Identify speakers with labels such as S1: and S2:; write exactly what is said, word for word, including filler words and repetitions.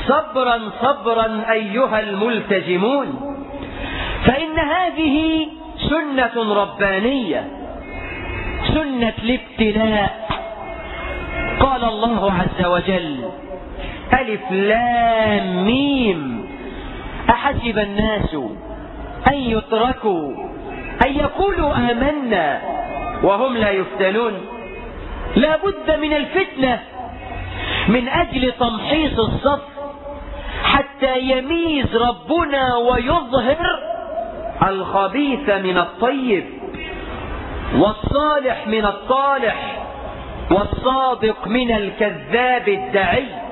S1: صبرا صبرا أيها الملتزمون، فإن هذه سنة ربانية، سنة الابتلاء. قال الله عز وجل: ألف لام ميم أحسب الناس أن يتركوا أن يقولوا آمنا وهم لا يفتنون. لا بد من الفتنة من أجل تمحيص الصف، حتى يميز ربنا ويظهر الخبيث من الطيب، والصالح من الطالح، والصادق من الكذاب الدعي.